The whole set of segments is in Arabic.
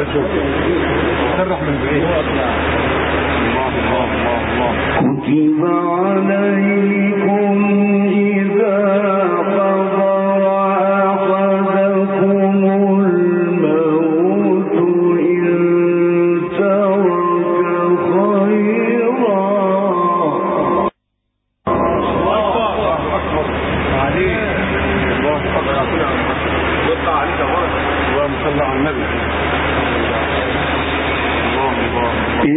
شوف سرح من بعيد. الله الله الله الله. كتب عليكم إذا حضر أحدكم الموت إن ترك خيرا. الله أكبر عليك. الله أكبر يطلع عليك بركة. اللهم صل على النبي. الله الله.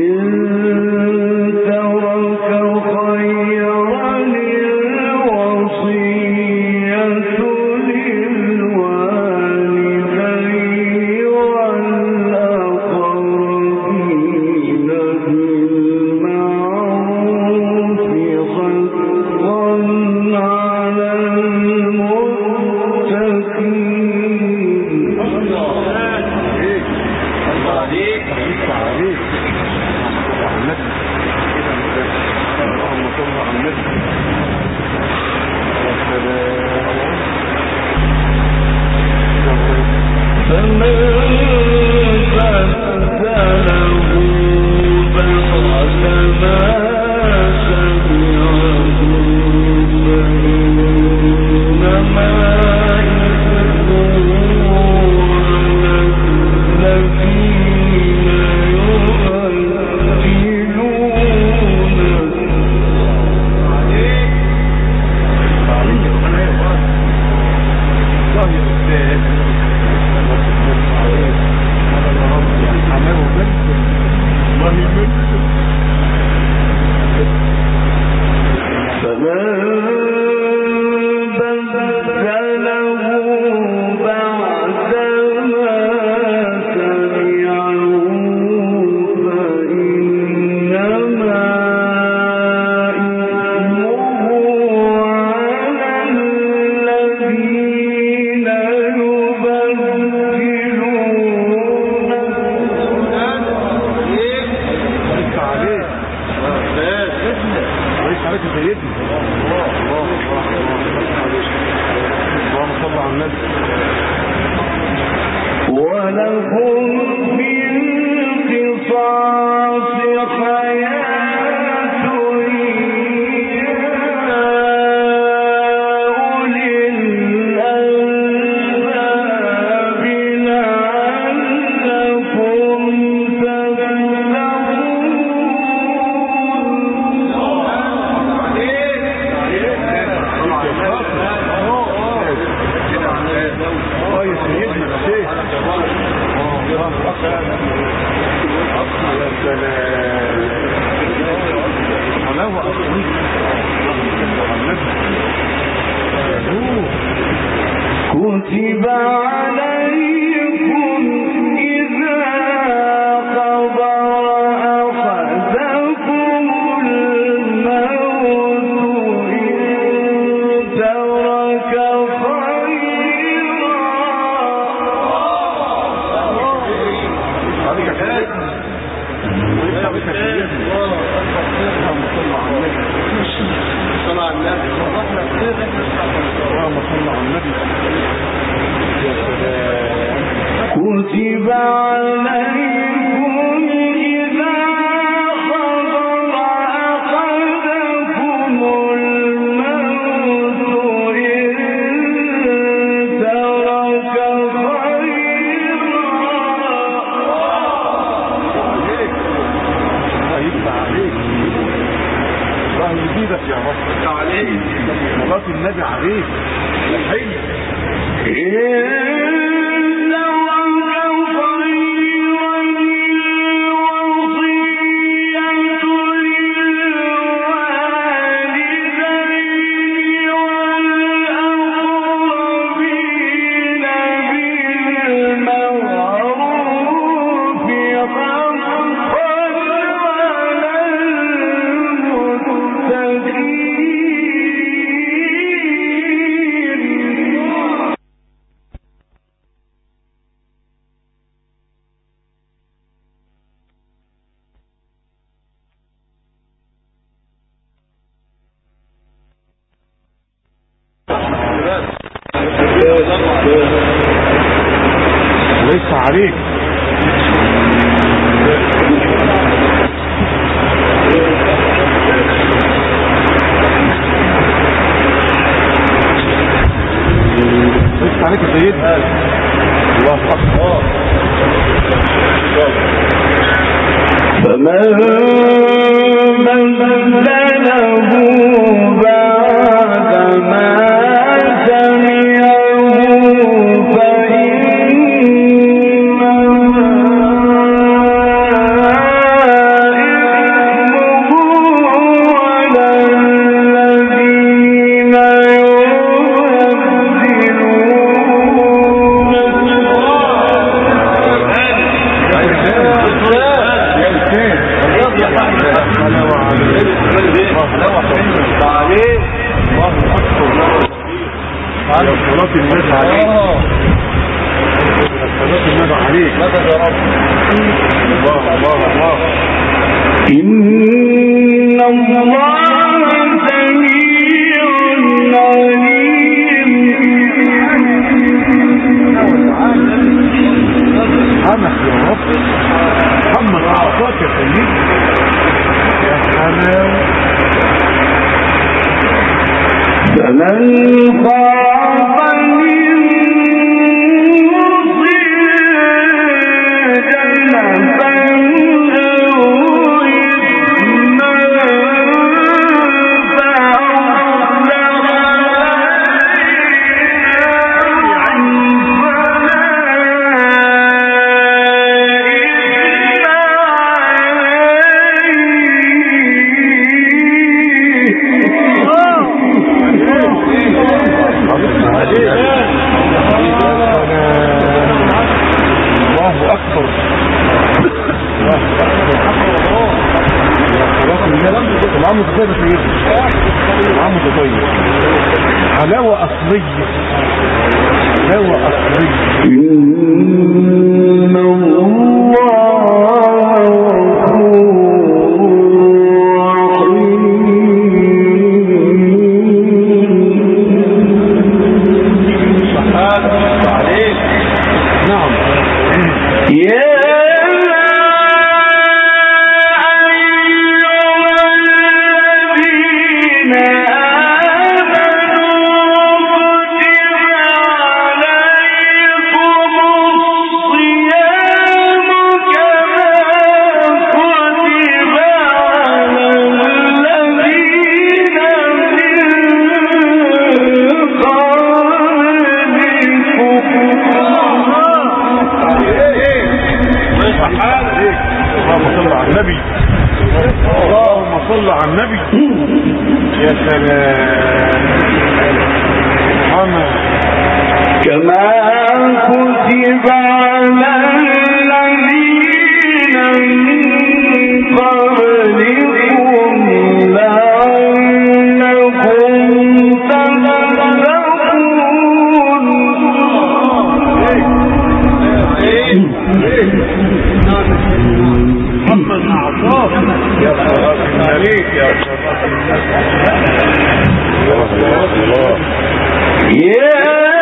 كتب عليكم إذا حضر أحدكم الموت إن ترك خيرا. كتب عليكم إذا حضر أحدكم الموت إن ترك خيرا. الله يزيدك يا رب. عليك صلاة النبي عليك يا حي. ليس عليك عليك يا سيدي. الله أكبر. فمن بدله بعد ما سمعه فإنما إثمه على الذين صلاة النبي عليك. صلاة النبي عليك. ماذا يا رب؟ الله الله الله. إن الله سميع عليم. سبحانك يا رب. محمد أعطاك يا سيدي. يا حلال. فمن خاف من موص جنفا أو إثما الله أكبر. العام متطيب يا سيدي. العام متطيب. علاوة أصلية. علاوة أصلية. إن اللهم صل على النبي. يا سلام. كما كتب على الذين من قبلكم لعلكم تتقون. محمد أعطاك. يا صلاة عليك. يا صلاة الله. يا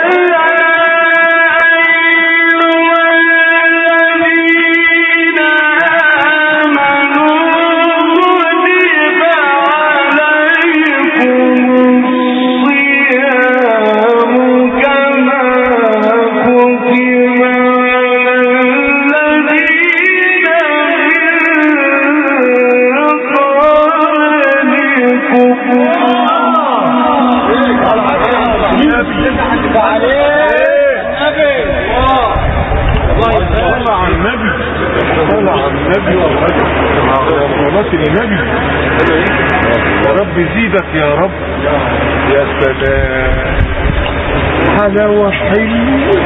النبي. يا رب زيدك يا رب. يا سلام. حلاوة حلوة.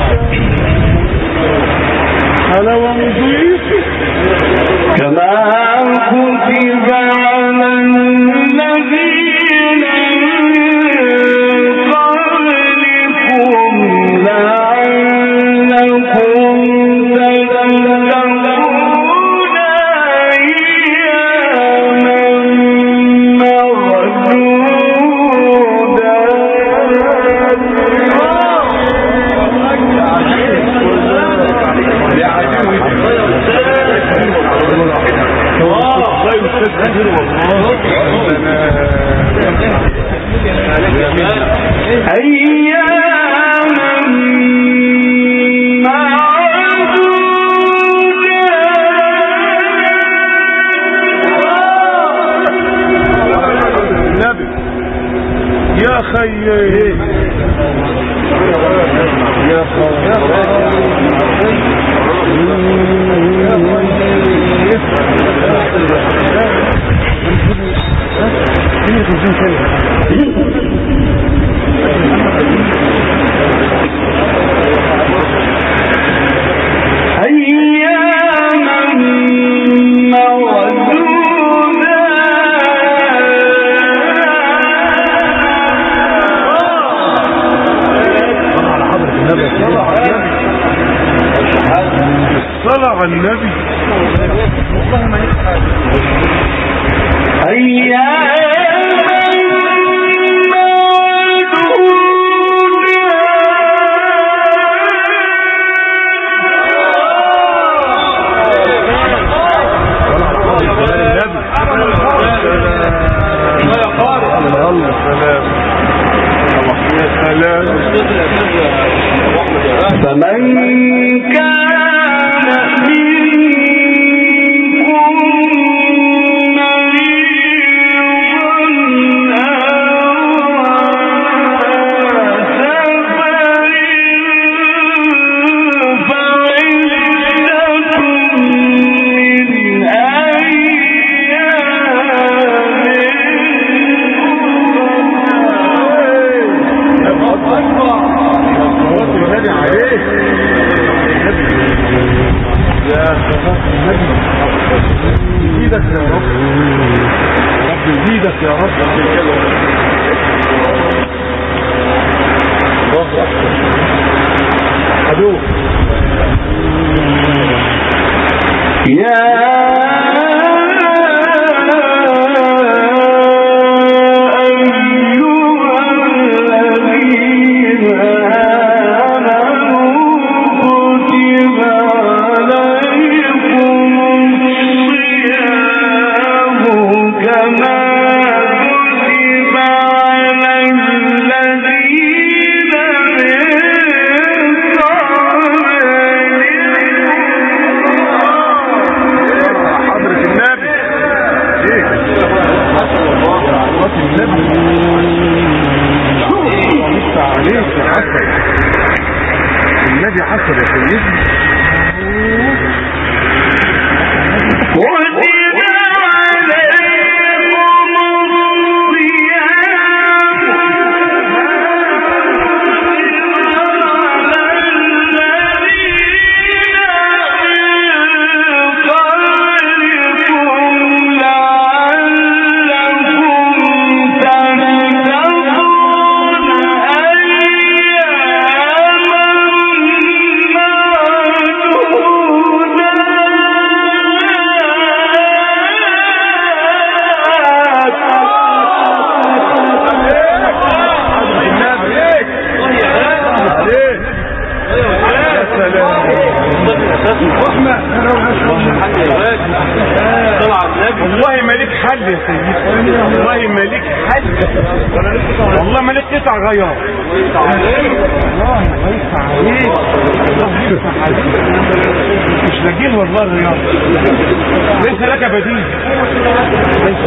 حلاوة نظيفة. كما كتب على الذين قبلكم لعلكم يا خيي يا الصلاة على النبي والله ما يفعل فمن كان منكم مريضا يزيدك يا رب. حدوث يا النبي حسب يا سيدي والله مالك حل يا سيدي، والله مالك حل، والله مالك قطع غيار، والله ما يدفع عليك، والله يدفع عليك، مش لاقين والله الرياض، ليس لك بديل، ليس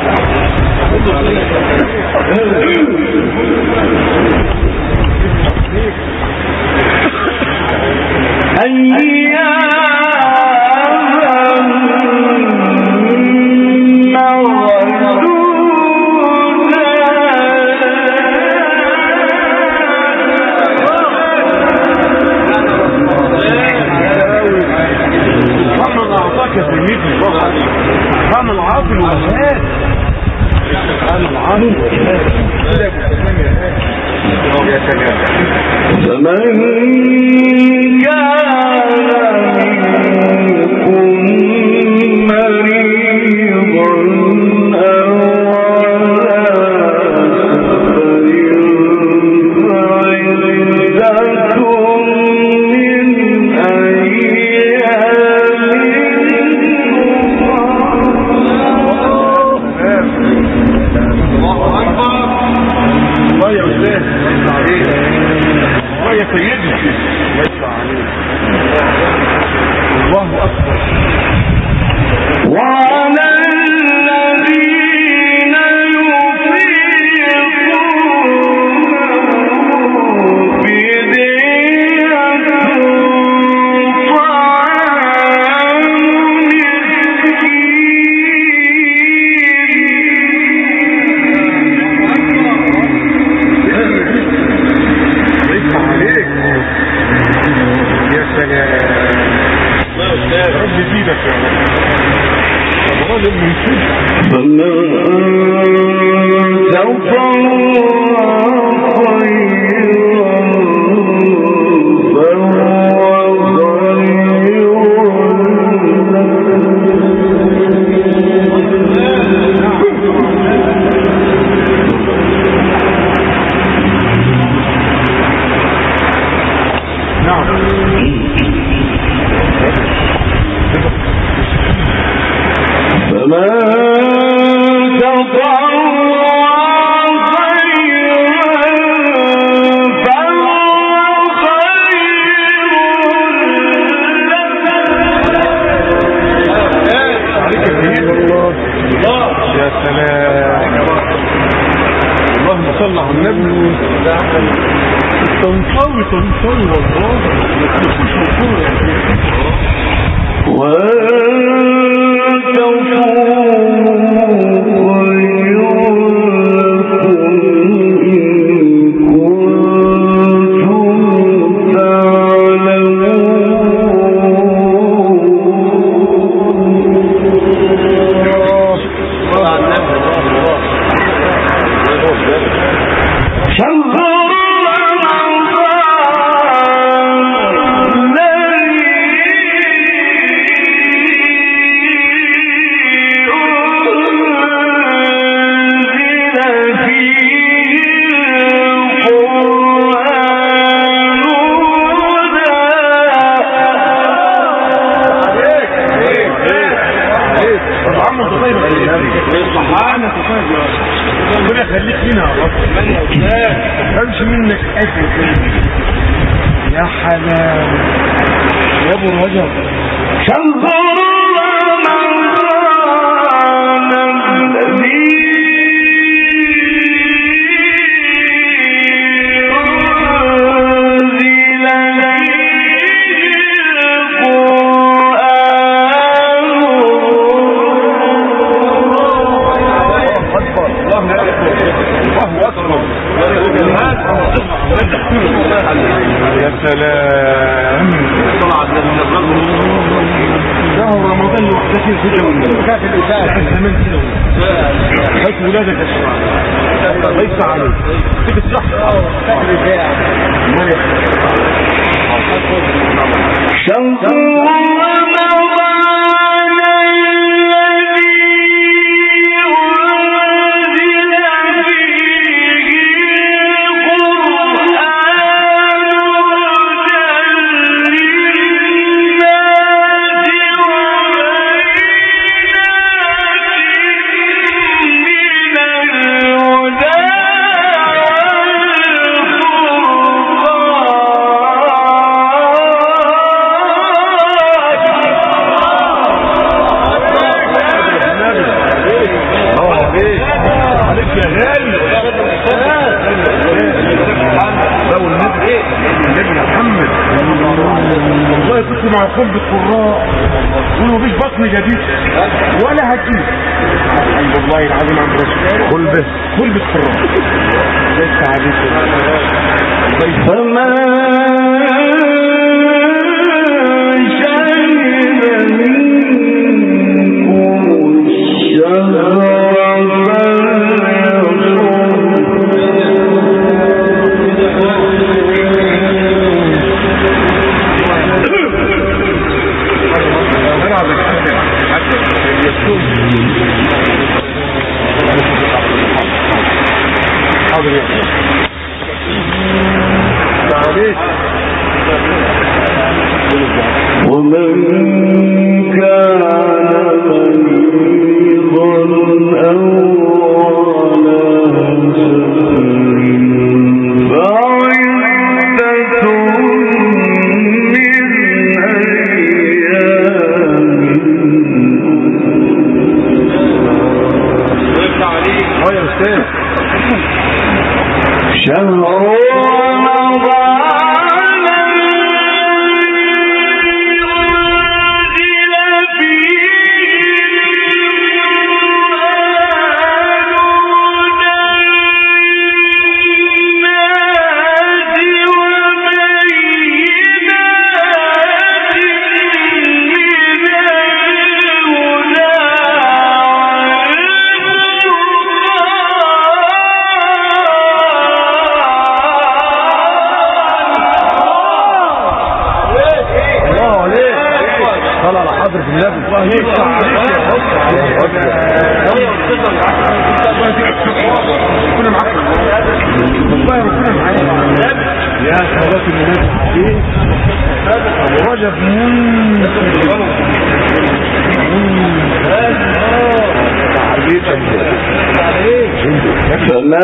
سبحان العاطل والهاد، سبحان العاطل والهاد. فمن كان يزيدك يا رب ربنا يخليك لنا يا رب. ما تفهمش منك اجل يا حلال يا ابو رجب. يا سلام شهر رمضان لوحدك الفجر كافي الإساءة كمان كده بس ولادك الشرع ليس عليك تيجي الصحة كافي الإساءة شمس مع قلب القراء قولوا مفيش بطن جديد ولا هجيب الحمد لله العظيم عن رسول قلب القراء ليس عليك فما شهد منكم الشهر ومن كان مريضا أو على سفر فعدة من أيام شهر رمضان صلى على حضرة النبي. الله يفتح عليك يا حب. كنا معاك والله ربنا معاك يا صلاة النبي عليك. رجب فلا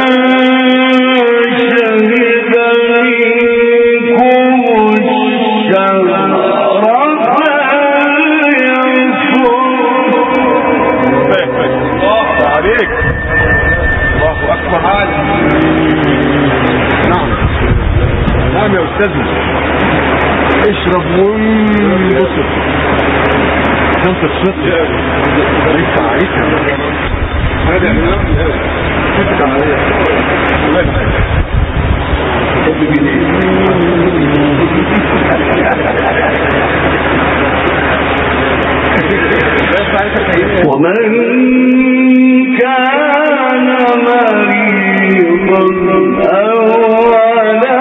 يا استاذنا اشرب وانبسط عشان تتشط ليس عليك هذا فتك عليا ومن كان مريضا أو على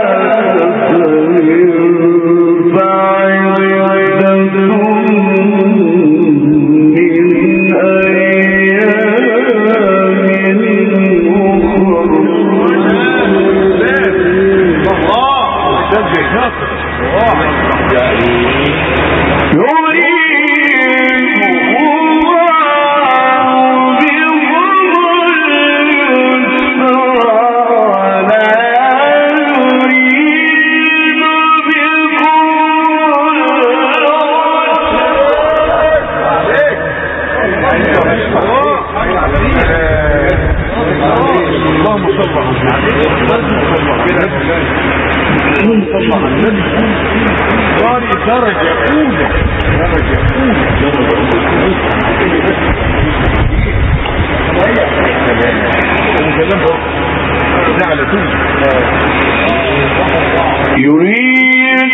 يريد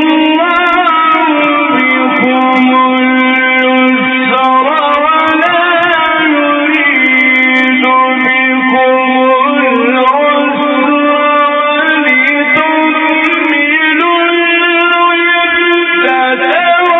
الله بكم اليسر ولا يريد بكم العسر ولتكملوا العدة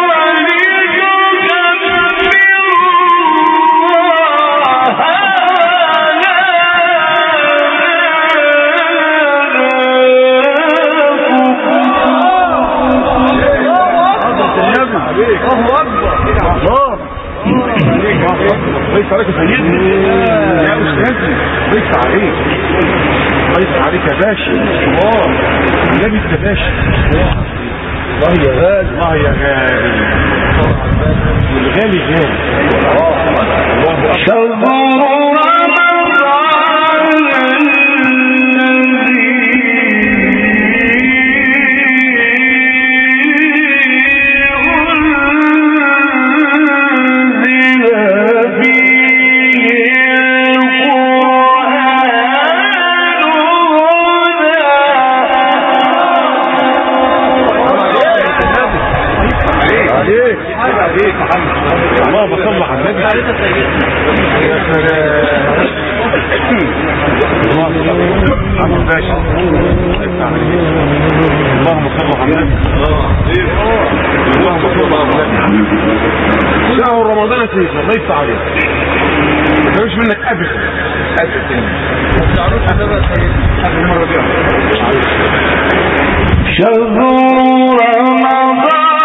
ليس عليك سيدي يا أستاذي ليس عليك ليس عليك يا باشا لابس يا باشا الله يا غالي الله يا غالي والغالي غالي اللهم صل على النبي يا سلام اللهم باشا اللهم صل على النبي اللهم صل على النبي شهر رمضان سيدنا ليس عليك ما كانش منك ابدا شهر رمضان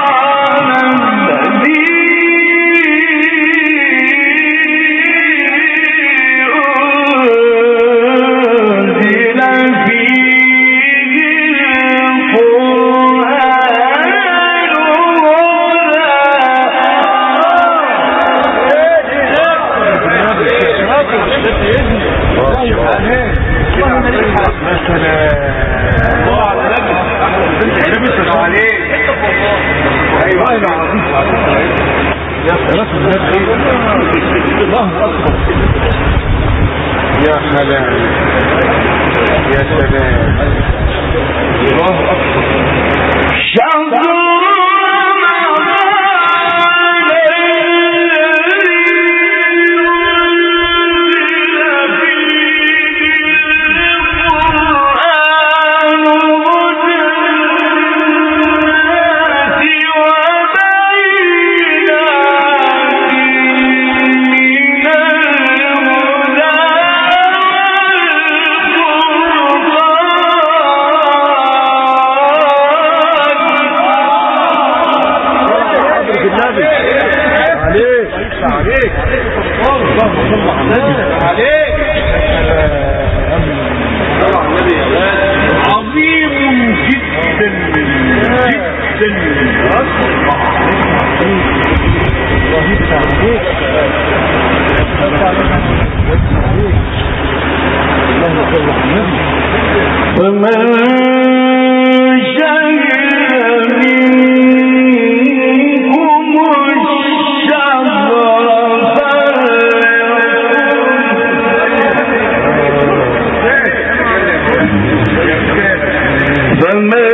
يا سلام يا سلام الله أكبر شهر النبي عليك عليك عليك عظيم جدا جدا فمن شهد منكم الشهر فمن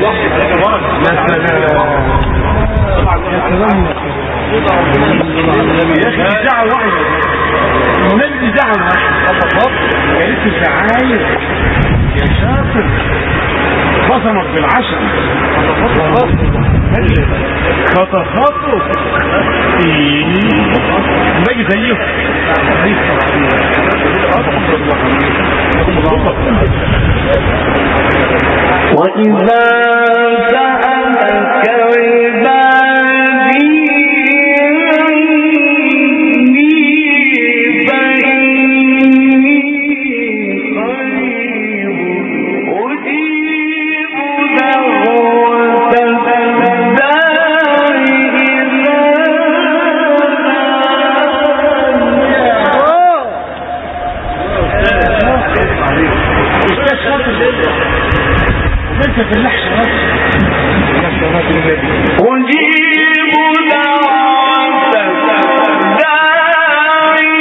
يا اخي زعل واحد النبي زعل واحد يا ريت الزعاير يا شاطر بصمك بالعشر خطخطه باجي زيه وإذا سألك عبادي في اللحشة أجيب دعوتك داعي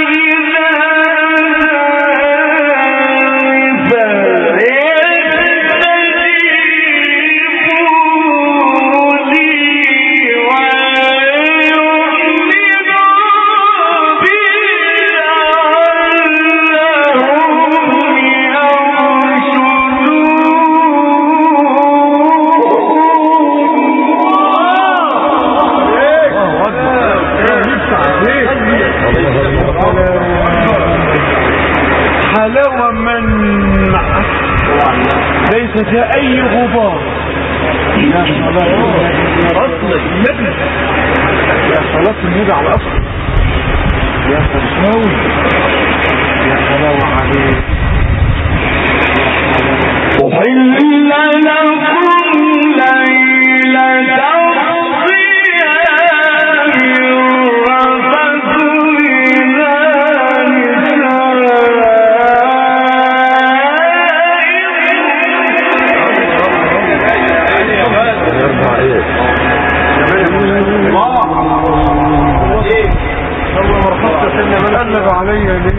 حلاوة من ليس كأي غبار يا صلاة النبي يا صلاة النبي على الأصل يا فرساوي يا حلاوة عليك أحل لكم ليلة قلب عليا ليه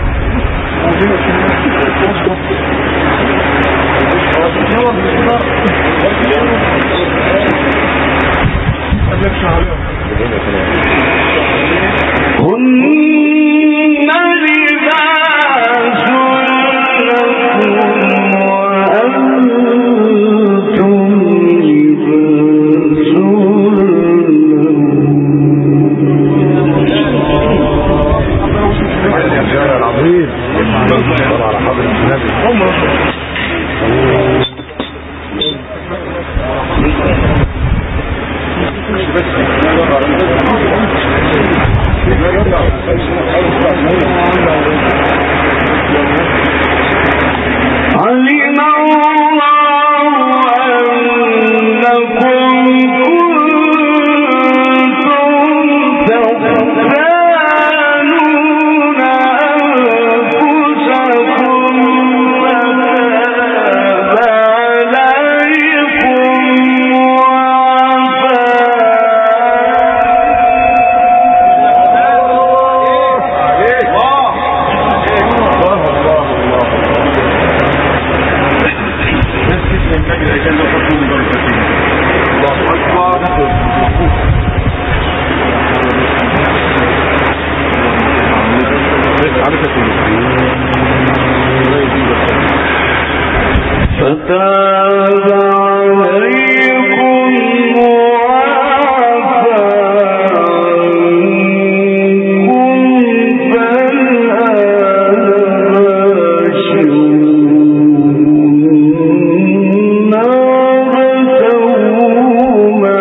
هن لباس لكم وأنتم لباس العظيم على حضرة النبي علم الله أنكم كنتم تختانون أنفسكم فتاب عليكم فتاب عليكم وعفى عنكم فالآن باشروهن وابتغوا ما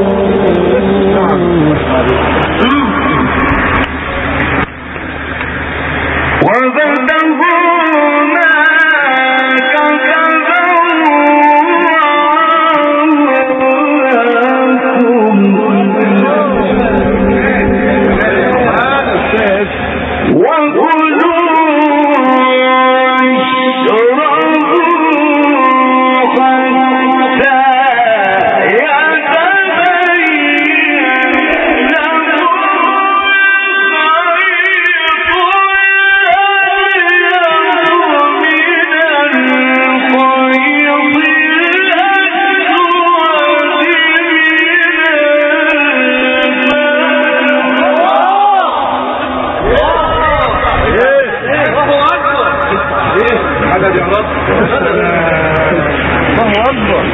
تبوأ لكم بلد يا رب. الله اكبر.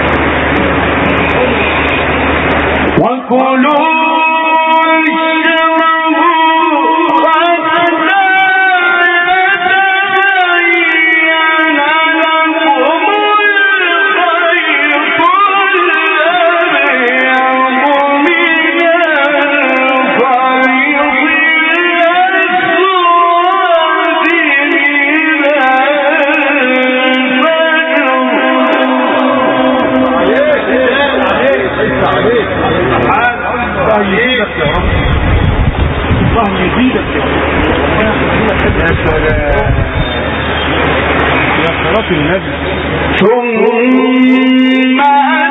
وكلوا الله يزيدك يا سلام يا صلاة النبي. ثم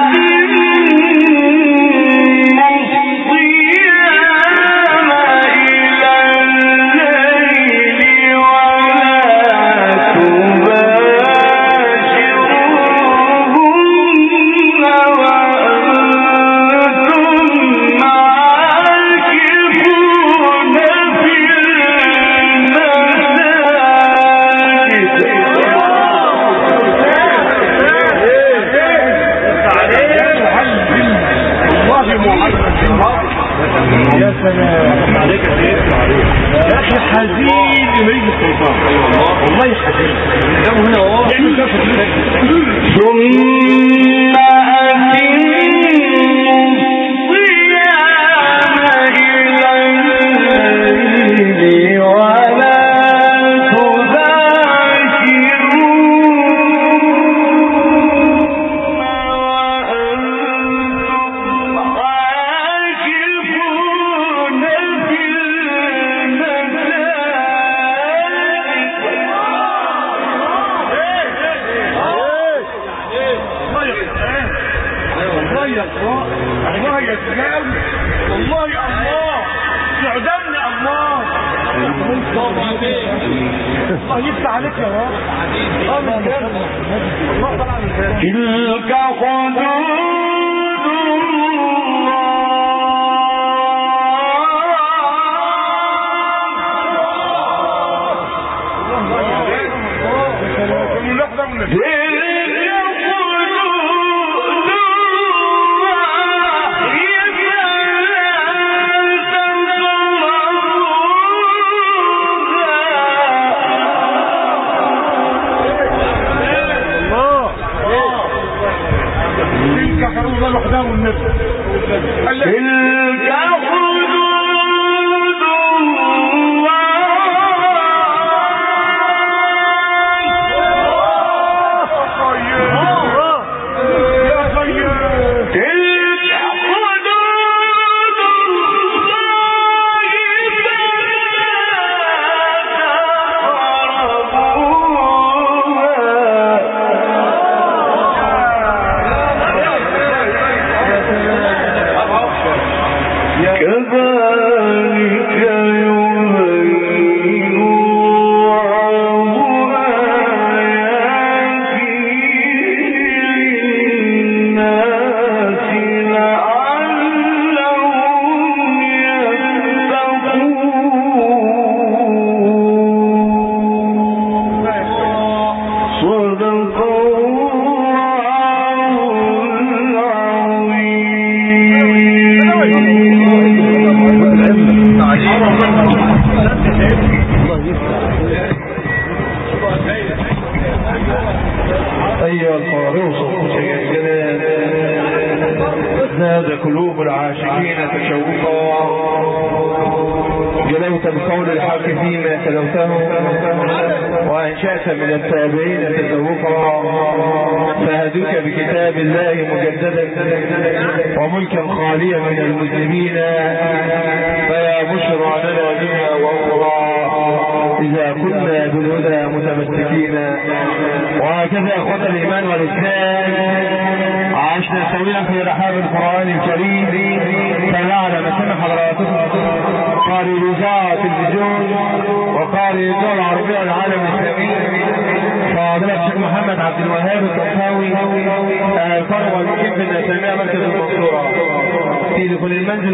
يا سلام عليك يا اخي حزين لمريض الشيطان والله حزين هنا اهو والله يا سلام والله الله يعدمنا الله الله يفتح عليك يا رب تلك حدود أيها القارئ زاد قلوب العاشقين تشوقا جلوت بقول الحق فيما تلوته وأنشأت من التابعين تذوقا فهدوك بكتاب الله مجددا وملكا خاليا من المسلمين فيا بشرى لنا بها وأخرى إذا كنا بالهدى متمسكين. وهكذا أخوة الإيمان والإسلام عشنا سويا في رحاب القرآن الكريم تابعنا مسمى حضراتكم قارئ الإذاعة التلفزيون وقارئ الدول العربية والعالم الإسلامي فضيلة الشيخ محمد عبد الوهاب الطنطاوي الفرع والمقيم في النسامية مركز المنصورة في دخول المنزل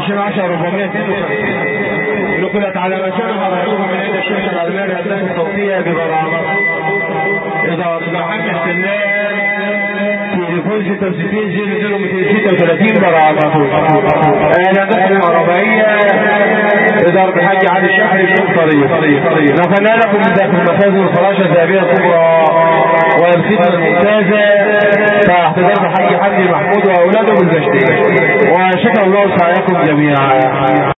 21/10/452 نقلت على مسمى حضراتكم من عند الشيخ الألماني الهندسة الصوتية ببرامج إذا محمد سلام تليفون 66 برامج الهندسة العربية إدارة الحاج علي الشحري الشيخ طريق نقلنا لكم من داخل المفاز والفراشة الذهبية الكبرى والخدمة الممتازة فاحتضار الحاج حمدي محمود وأولاده بالبشتين وشكر الله سعيكم جميعا.